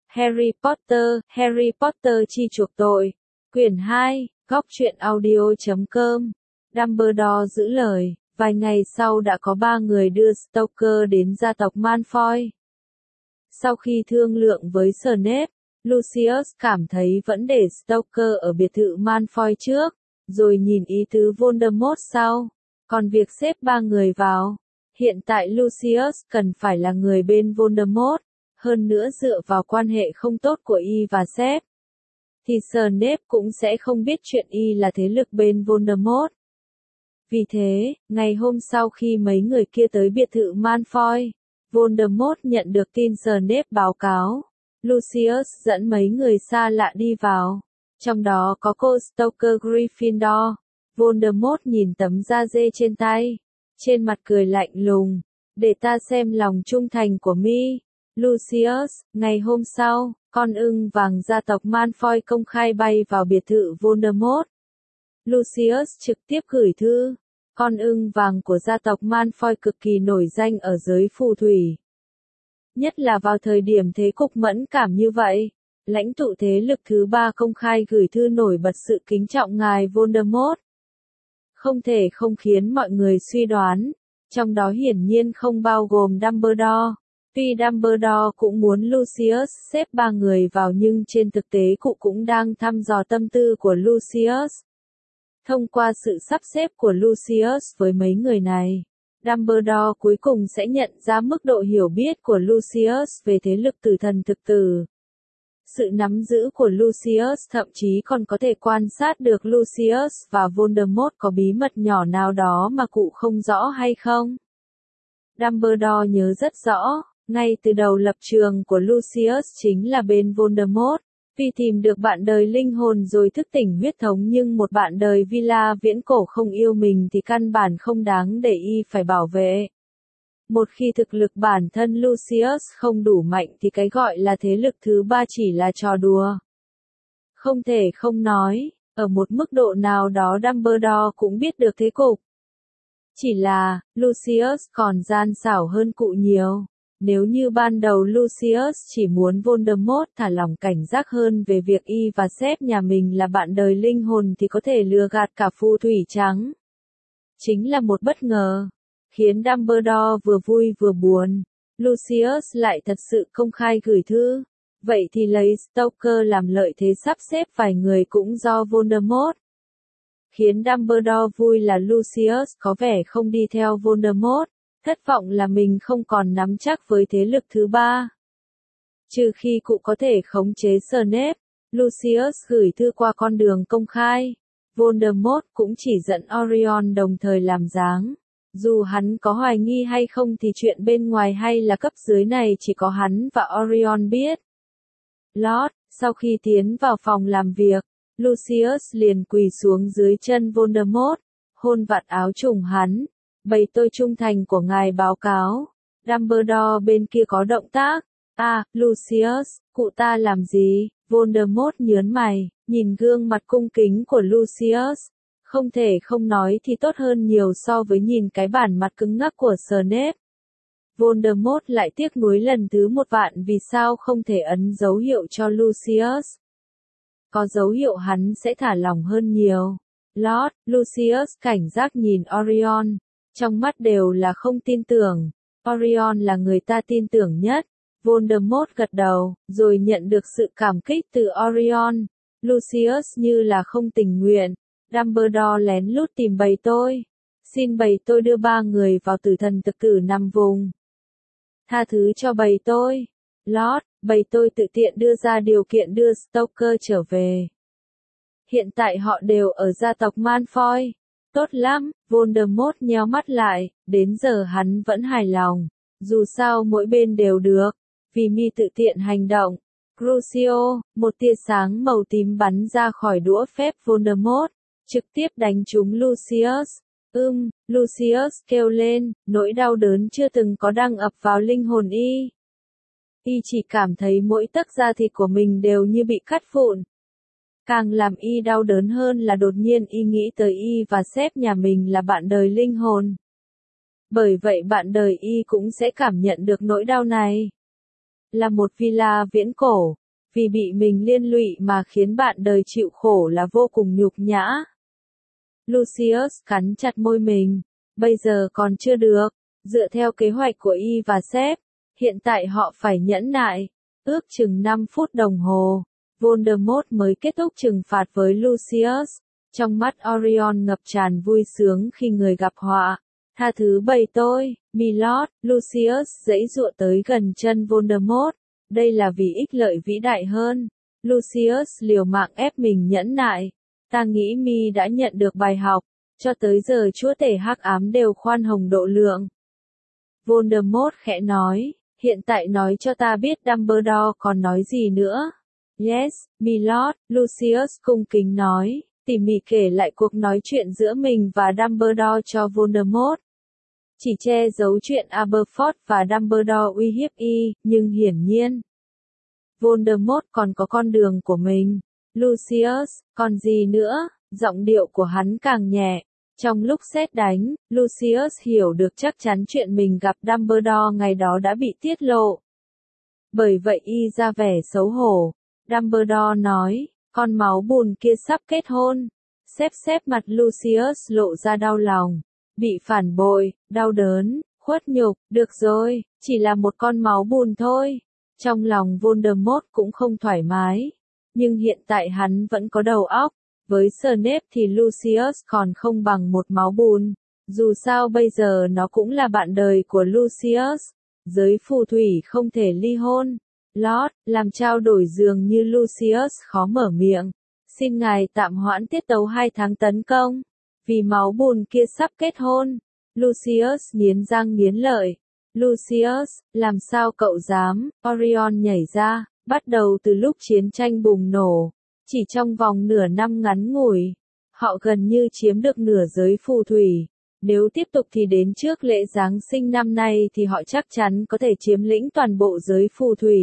Harry Potter chi chuộc tội. Quyển 2, góc truyện audio.com. Dumbledore giữ lời, vài ngày sau đã có 3 người đưa Stoker đến gia tộc Malfoy. Sau khi thương lượng với Snape, Lucius cảm thấy vẫn để Stoker ở biệt thự Malfoy trước, rồi nhìn ý tứ Voldemort sau. Còn việc xếp 3 người vào, hiện tại Lucius cần phải là người bên Voldemort, hơn nữa dựa vào quan hệ không tốt của y và Snape, thì Snape cũng sẽ không biết chuyện y là thế lực bên Voldemort. Vì thế, ngày hôm sau khi mấy người kia tới biệt thự Malfoy, Voldemort nhận được tin Snape báo cáo. Lucius dẫn mấy người xa lạ đi vào, trong đó có cô Stoker Gryffindor. Voldemort nhìn tấm da dê trên tay, trên mặt cười lạnh lùng, để ta xem lòng trung thành của mi. Lucius, ngày hôm sau, con ưng vàng gia tộc Malfoy công khai bay vào biệt thự Voldemort. Lucius trực tiếp gửi thư. Con ưng vàng của gia tộc Malfoy cực kỳ nổi danh ở giới phù thủy. Nhất là vào thời điểm thế cục mẫn cảm như vậy, lãnh tụ thế lực thứ 3 công khai gửi thư nổi bật sự kính trọng ngài Voldemort. Không thể không khiến mọi người suy đoán, trong đó hiển nhiên không bao gồm Dumbledore. Tuy Dumbledore cũng muốn Lucius xếp 3 người vào nhưng trên thực tế cụ cũng đang thăm dò tâm tư của Lucius. Thông qua sự sắp xếp của Lucius với mấy người này, Dumbledore cuối cùng sẽ nhận ra mức độ hiểu biết của Lucius về thế lực tử thần thực tử. Sự nắm giữ của Lucius thậm chí còn có thể quan sát được Lucius và Voldemort có bí mật nhỏ nào đó mà cụ không rõ hay không. Dumbledore nhớ rất rõ, ngay từ đầu lập trường của Lucius chính là bên Voldemort. Vì tìm được bạn đời linh hồn rồi thức tỉnh huyết thống nhưng một bạn đời villa viễn cổ không yêu mình thì căn bản không đáng để y phải bảo vệ. Một khi thực lực bản thân Lucius không đủ mạnh thì cái gọi là thế lực thứ 3 chỉ là trò đùa. Không thể không nói, ở một mức độ nào đó Dumbledore cũng biết được thế cục. Chỉ là, Lucius còn gian xảo hơn cụ nhiều. Nếu như ban đầu Lucius chỉ muốn Voldemort thả lỏng cảnh giác hơn về việc y và Snape nhà mình là bạn đời linh hồn thì có thể lừa gạt cả phù thủy trắng. Chính là một bất ngờ, khiến Dumbledore vừa vui vừa buồn. Lucius lại thật sự công khai gửi thư. Vậy thì lấy Stoker làm lợi thế sắp xếp vài người cũng do Voldemort. Khiến Dumbledore vui là Lucius có vẻ không đi theo Voldemort. Thất vọng là mình không còn nắm chắc với thế lực thứ 3. Trừ khi cụ có thể khống chế Snape, Lucius gửi thư qua con đường công khai. Voldemort cũng chỉ dẫn Orion đồng thời làm dáng. Dù hắn có hoài nghi hay không thì chuyện bên ngoài hay là cấp dưới này chỉ có hắn và Orion biết. Lord, sau khi tiến vào phòng làm việc, Lucius liền quỳ xuống dưới chân Voldemort, hôn vạt áo trùng hắn. Bày tôi trung thành của ngài báo cáo. Dumbledore bên kia có động tác. Lucius, cụ ta làm gì? Voldemort nhớn mày, nhìn gương mặt cung kính của Lucius. Không thể không nói thì tốt hơn nhiều so với nhìn cái bản mặt cứng ngắc của Snape. Voldemort lại tiếc nuối lần thứ 1 vạn vì sao không thể ấn dấu hiệu cho Lucius. Có dấu hiệu hắn sẽ thả lỏng hơn nhiều. Lord, Lucius cảnh giác nhìn Orion. Trong mắt đều là không tin tưởng. Orion là người ta tin tưởng nhất. Voldemort gật đầu, rồi nhận được sự cảm kích từ Orion. Lucius như là không tình nguyện. Dumbledore lén lút tìm bầy tôi. Xin bầy tôi đưa 3 người vào tử thần thực tử nằm vùng. Tha thứ cho bầy tôi. Lord, bầy tôi tự tiện đưa ra điều kiện đưa Stoker trở về. Hiện tại họ đều ở gia tộc Malfoy. Tốt lắm, Voldemort nheo mắt lại, đến giờ hắn vẫn hài lòng. Dù sao mỗi bên đều được, vì mi tự tiện hành động. Crucio, một tia sáng màu tím bắn ra khỏi đũa phép Voldemort, trực tiếp đánh trúng Lucius. Lucius kêu lên, nỗi đau đớn chưa từng có đang ập vào linh hồn y. Y chỉ cảm thấy mỗi tấc da thịt của mình đều như bị cắt vụn. Càng làm y đau đớn hơn là đột nhiên y nghĩ tới y và Snape nhà mình là bạn đời linh hồn. Bởi vậy bạn đời y cũng sẽ cảm nhận được nỗi đau này. là một villa viễn cổ, vì bị mình liên lụy mà khiến bạn đời chịu khổ là vô cùng nhục nhã. Lucius cắn chặt môi mình, bây giờ còn chưa được, dựa theo kế hoạch của Y và sếp, hiện tại họ phải nhẫn nại, ước chừng 5 phút đồng hồ, Voldemort mới kết thúc trừng phạt với Lucius. Trong mắt Orion ngập tràn vui sướng khi người gặp họa. Tha thứ bầy tôi, Milord, Lucius giãy giụa tới gần chân Voldemort. Đây là vì ích lợi vĩ đại hơn. Lucius liều mạng ép mình nhẫn nại. Ta nghĩ Mi đã nhận được bài học. Cho tới giờ chúa tể hắc ám đều khoan hồng độ lượng. Voldemort khẽ nói, hiện tại nói cho ta biết Dumbledore còn nói gì nữa. Yes, Milord, Lucius cung kính nói, tỉ mỉ kể lại cuộc nói chuyện giữa mình và Dumbledore cho Voldemort. Chỉ che giấu chuyện Aberforth và Dumbledore uy hiếp Y, nhưng hiển nhiên, Voldemort còn có con đường của mình. Lucius, còn gì nữa? Giọng điệu của hắn càng nhẹ. Trong lúc sét đánh, Lucius hiểu được chắc chắn chuyện mình gặp Dumbledore ngày đó đã bị tiết lộ. Bởi vậy Y ra vẻ xấu hổ. Dumbledore nói, con máu bùn kia sắp kết hôn. Xếp mặt Lucius lộ ra đau lòng. Bị phản bội, đau đớn, khuất nhục, được rồi, chỉ là một con máu bùn thôi. Trong lòng Voldemort cũng không thoải mái. Nhưng hiện tại hắn vẫn có đầu óc. Với Snape thì Lucius còn không bằng một máu bùn. Dù sao bây giờ nó cũng là bạn đời của Lucius. Giới phù thủy không thể ly hôn. Lord, làm trao đổi dường như Lucius khó mở miệng. Xin ngài tạm hoãn tiết tấu 2 tháng tấn công. Vì máu bùn kia sắp kết hôn. Lucius nghiến răng nghiến lợi. Lucius, làm sao cậu dám? Orion nhảy ra, bắt đầu từ lúc chiến tranh bùng nổ. Chỉ trong vòng nửa năm ngắn ngủi, họ gần như chiếm được nửa giới phù thủy. Nếu tiếp tục thì đến trước lễ Giáng sinh năm nay thì họ chắc chắn có thể chiếm lĩnh toàn bộ giới phù thủy.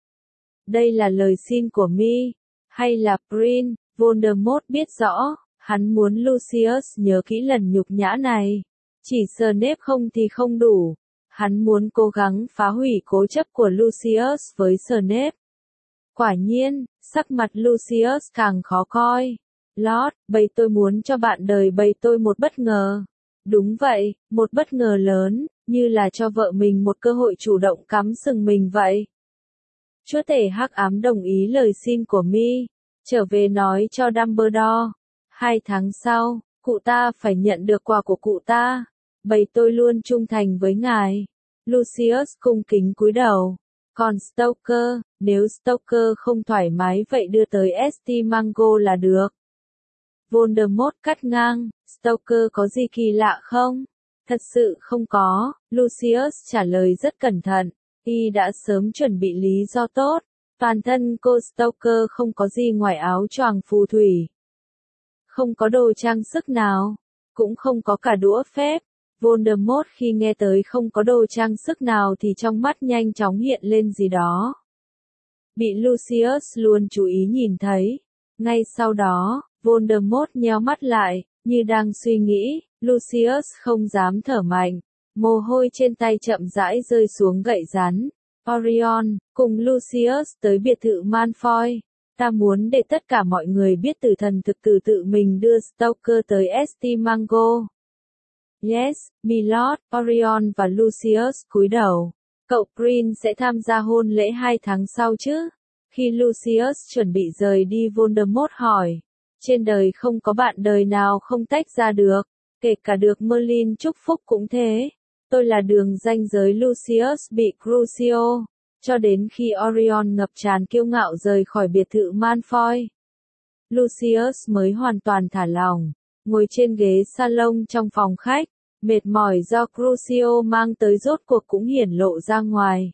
Đây là lời xin của Mi, hay là Prin? Voldemort biết rõ, hắn muốn Lucius nhớ kỹ lần nhục nhã này. Chỉ Snape không thì không đủ. Hắn muốn cố gắng phá hủy cố chấp của Lucius với Snape. Quả nhiên, sắc mặt Lucius càng khó coi. Lord, bầy tôi muốn cho bạn đời bầy tôi một bất ngờ. Đúng vậy, một bất ngờ lớn, như là cho vợ mình một cơ hội chủ động cắm sừng mình vậy. Chúa tể hắc ám đồng ý lời xin của Mi, trở về nói cho Dumbledore. 2 tháng sau, cụ ta phải nhận được quà của cụ ta. Bầy tôi luôn trung thành với ngài. Lucius cung kính cúi đầu. Còn Stoker, nếu Stoker không thoải mái vậy đưa tới St. Mango là được. Voldemort cắt ngang, Stoker có gì kỳ lạ không? Thật sự không có, Lucius trả lời rất cẩn thận. Y đã sớm chuẩn bị lý do tốt. Toàn thân cô Stoker không có gì ngoài áo choàng phù thủy. Không có đồ trang sức nào. Cũng không có cả đũa phép. Voldemort khi nghe tới không có đồ trang sức nào thì trong mắt nhanh chóng hiện lên gì đó. Bị Lucius luôn chú ý nhìn thấy. Ngay sau đó, Voldemort nheo mắt lại, như đang suy nghĩ, Lucius không dám thở mạnh. Mồ hôi trên tay chậm rãi rơi xuống gậy rắn. Orion, cùng Lucius tới biệt thự Malfoy. Ta muốn để tất cả mọi người biết tử thần thực tử tự mình đưa Stoker tới St. Mango. Yes, Milord, Orion và Lucius cúi đầu. Cậu Prin sẽ tham gia hôn lễ 2 tháng sau chứ? Khi Lucius chuẩn bị rời đi Voldemort hỏi. Trên đời không có bạn đời nào không tách ra được, kể cả được Merlin chúc phúc cũng thế. Tôi là đường ranh giới Lucius bị Crucio. Cho đến khi Orion ngập tràn kiêu ngạo rời khỏi biệt thự Malfoy, Lucius mới hoàn toàn thả lỏng, ngồi trên ghế salon trong phòng khách, mệt mỏi do Crucio mang tới rốt cuộc cũng hiển lộ ra ngoài.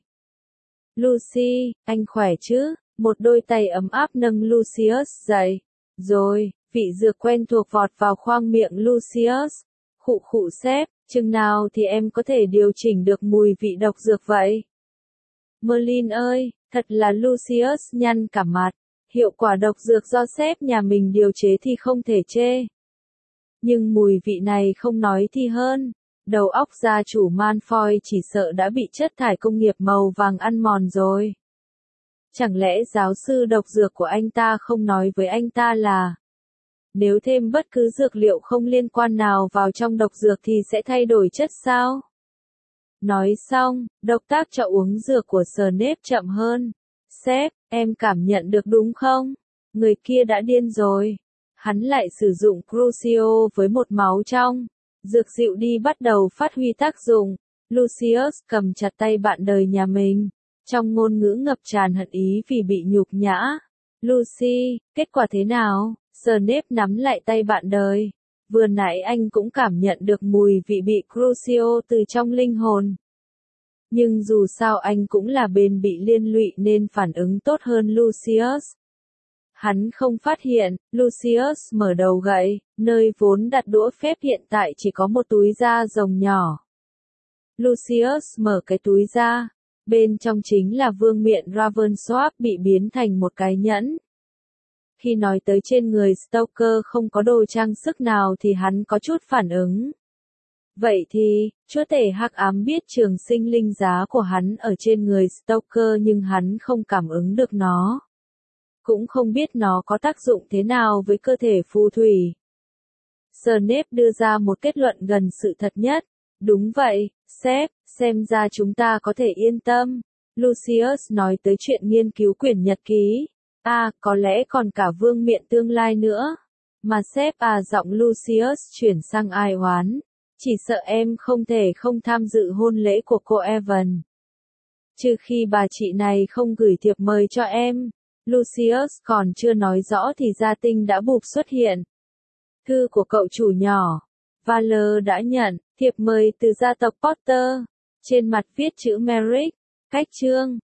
Lucy, anh khỏe chứ? Một đôi tay ấm áp nâng Lucius dậy. Rồi, vị dược quen thuộc vọt vào khoang miệng Lucius. Khụ khụ sếp, chừng nào thì em có thể điều chỉnh được mùi vị độc dược vậy? Merlin ơi, thật là Lucius nhăn cả mặt. Hiệu quả độc dược do sếp nhà mình điều chế thì không thể chê. Nhưng mùi vị này không nói thì hơn. Đầu óc gia chủ Malfoy chỉ sợ đã bị chất thải công nghiệp màu vàng ăn mòn rồi. Chẳng lẽ giáo sư độc dược của anh ta không nói với anh ta là nếu thêm bất cứ dược liệu không liên quan nào vào trong độc dược thì sẽ thay đổi chất sao? Nói xong, động tác cho uống dược của Snape chậm hơn. Sếp, em cảm nhận được đúng không? Người kia đã điên rồi. Hắn lại sử dụng Crucio với một máu trong. Dược dịu đi bắt đầu phát huy tác dụng. Lucius cầm chặt tay bạn đời nhà mình. Trong ngôn ngữ ngập tràn hận ý vì bị nhục nhã. Lucy, kết quả thế nào? Snape nắm lại tay bạn đời. Vừa nãy anh cũng cảm nhận được mùi vị bị Crucio từ trong linh hồn. Nhưng dù sao anh cũng là bên bị liên lụy nên phản ứng tốt hơn Lucius. Hắn không phát hiện, Lucius mở đầu gậy, nơi vốn đặt đũa phép hiện tại chỉ có một túi da rồng nhỏ. Lucius mở cái túi ra, bên trong chính là vương miện Ravensworth bị biến thành một cái nhẫn. Khi nói tới trên người Stoker không có đồ trang sức nào thì hắn có chút phản ứng. Vậy thì, chúa tể hắc ám biết trường sinh linh giá của hắn ở trên người Stoker nhưng hắn không cảm ứng được nó. Cũng không biết nó có tác dụng thế nào với cơ thể phù thủy. Snape đưa ra một kết luận gần sự thật nhất. Đúng vậy, sếp, xem ra chúng ta có thể yên tâm. Lucius nói tới chuyện nghiên cứu quyển nhật ký. Có lẽ còn cả vương miện tương lai nữa. Mà sếp giọng Lucius chuyển sang ai oán. Chỉ sợ em không thể không tham dự hôn lễ của cô Evan. Trừ khi bà chị này không gửi thiệp mời cho em. Lucius còn chưa nói rõ thì gia tinh đã bụp xuất hiện. Thư của cậu chủ nhỏ. Valor đã nhận, thiệp mời từ gia tộc Potter. Trên mặt viết chữ Merrick. Cách chương.